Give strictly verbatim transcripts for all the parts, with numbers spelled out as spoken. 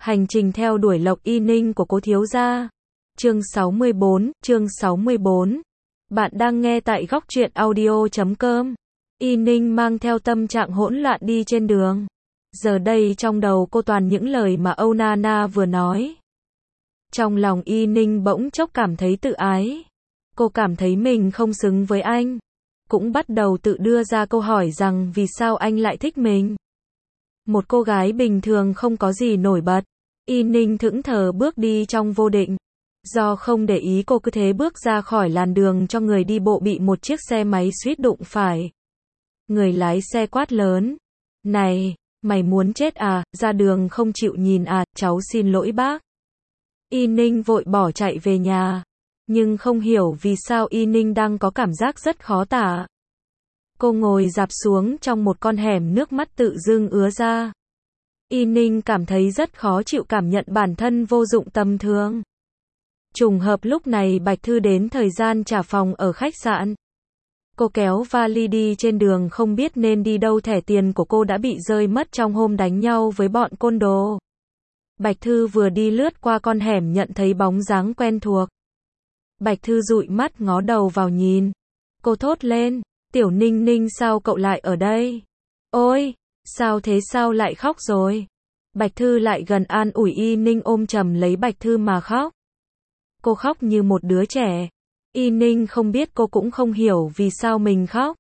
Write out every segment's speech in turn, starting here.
Hành trình theo đuổi Lộc Y Ninh của cố thiếu gia. Chương sáu mươi bốn, chương sáu mươi bốn. Bạn đang nghe tại góc truyện audio chấm com. Y Ninh mang theo tâm trạng hỗn loạn đi trên đường. Giờ đây trong đầu cô toàn những lời mà Âu Nana vừa nói. Trong lòng Y Ninh bỗng chốc cảm thấy tự ái. Cô cảm thấy mình không xứng với anh. Cũng bắt đầu tự đưa ra câu hỏi rằng vì sao anh lại thích mình. Một cô gái bình thường không có gì nổi bật. Y Ninh thẫn thờ bước đi trong vô định. Do không để ý cô cứ thế bước ra khỏi làn đường cho người đi bộ bị một chiếc xe máy suýt đụng phải. Người lái xe quát lớn. Này, mày muốn chết à, ra đường không chịu nhìn à, cháu xin lỗi bác. Y Ninh vội bỏ chạy về nhà. Nhưng không hiểu vì sao Y Ninh đang có cảm giác rất khó tả. Cô ngồi dạp xuống trong một con hẻm, nước mắt tự dưng ứa ra. Y Ninh cảm thấy rất khó chịu, cảm nhận bản thân vô dụng tầm thường. Trùng hợp lúc này Bạch Thư đến thời gian trả phòng ở khách sạn. Cô kéo vali đi trên đường không biết nên đi đâu, thẻ tiền của cô đã bị rơi mất trong hôm đánh nhau với bọn côn đồ. Bạch Thư vừa đi lướt qua con hẻm nhận thấy bóng dáng quen thuộc. Bạch Thư dụi mắt ngó đầu vào nhìn. Cô thốt lên, Tiểu Ninh Ninh sao cậu lại ở đây? Ôi, sao thế, sao lại khóc rồi? Bạch Thư lại gần an ủi Y Ninh, ôm chầm lấy Bạch Thư mà khóc. Cô khóc như một đứa trẻ. Y Ninh không biết, cô cũng không hiểu vì sao mình khóc.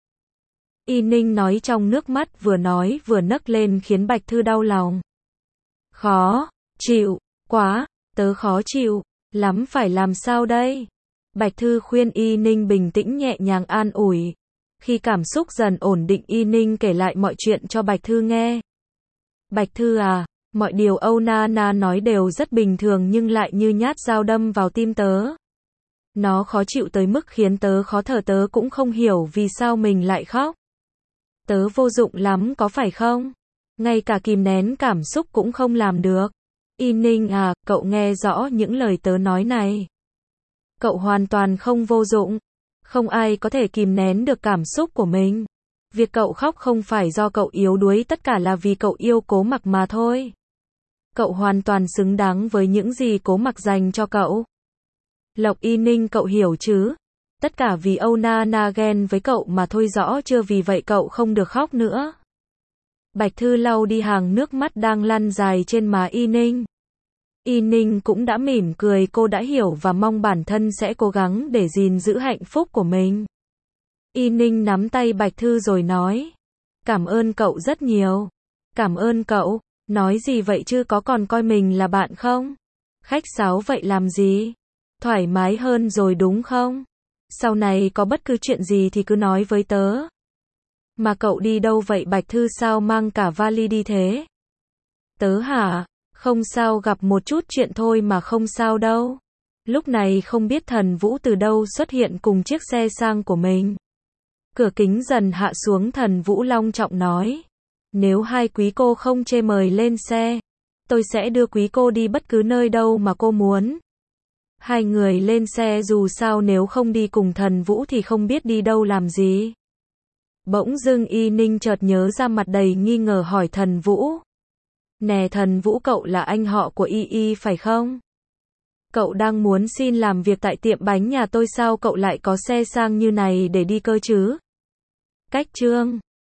Y Ninh nói trong nước mắt, vừa nói vừa nấc lên khiến Bạch Thư đau lòng. Khó chịu quá, tớ khó chịu lắm, phải làm sao đây? Bạch Thư khuyên Y Ninh bình tĩnh, nhẹ nhàng an ủi. Khi cảm xúc dần ổn định, Y Ninh kể lại mọi chuyện cho Bạch Thư nghe. Bạch Thư à, mọi điều Âu Nana nói đều rất bình thường nhưng lại như nhát dao đâm vào tim tớ. Nó khó chịu tới mức khiến tớ khó thở, tớ cũng không hiểu vì sao mình lại khóc. Tớ vô dụng lắm có phải không? Ngay cả kìm nén cảm xúc cũng không làm được. Y Ninh à, cậu nghe rõ những lời tớ nói này. Cậu hoàn toàn không vô dụng. Không ai có thể kìm nén được cảm xúc của mình. Việc cậu khóc không phải do cậu yếu đuối, tất cả là vì cậu yêu Cố Mặc mà thôi. Cậu hoàn toàn xứng đáng với những gì Cố Mặc dành cho cậu. Lộc Y Ninh, cậu hiểu chứ? Tất cả vì Âu Nana ghen với cậu mà thôi, rõ chưa? Vì vậy cậu không được khóc nữa. Bạch Thư lau đi hàng nước mắt đang lăn dài trên má Y Ninh. Y Ninh cũng đã mỉm cười, cô đã hiểu và mong bản thân sẽ cố gắng để gìn giữ hạnh phúc của mình. Y Ninh nắm tay Bạch Thư rồi nói. Cảm ơn cậu rất nhiều. Cảm ơn cậu. Nói gì vậy chứ, có còn coi mình là bạn không? Khách sáo vậy làm gì? Thoải mái hơn rồi đúng không? Sau này có bất cứ chuyện gì thì cứ nói với tớ. Mà cậu đi đâu vậy Bạch Thư, sao mang cả vali đi thế? Tớ hả? Không sao, gặp một chút chuyện thôi mà, không sao đâu. Lúc này không biết Thần Vũ từ đâu xuất hiện cùng chiếc xe sang của mình. Cửa kính dần hạ xuống, Thần Vũ long trọng nói. Nếu hai quý cô không chê mời lên xe, tôi sẽ đưa quý cô đi bất cứ nơi đâu mà cô muốn. Hai người lên xe, dù sao nếu không đi cùng Thần Vũ thì không biết đi đâu làm gì. Bỗng dưng Y Ninh chợt nhớ ra, mặt đầy nghi ngờ hỏi Thần Vũ. Nè Thần Vũ, cậu là anh họ của Y Y phải không? Cậu đang muốn xin làm việc tại tiệm bánh nhà tôi sao cậu lại có xe sang như này để đi cơ chứ? Cách chương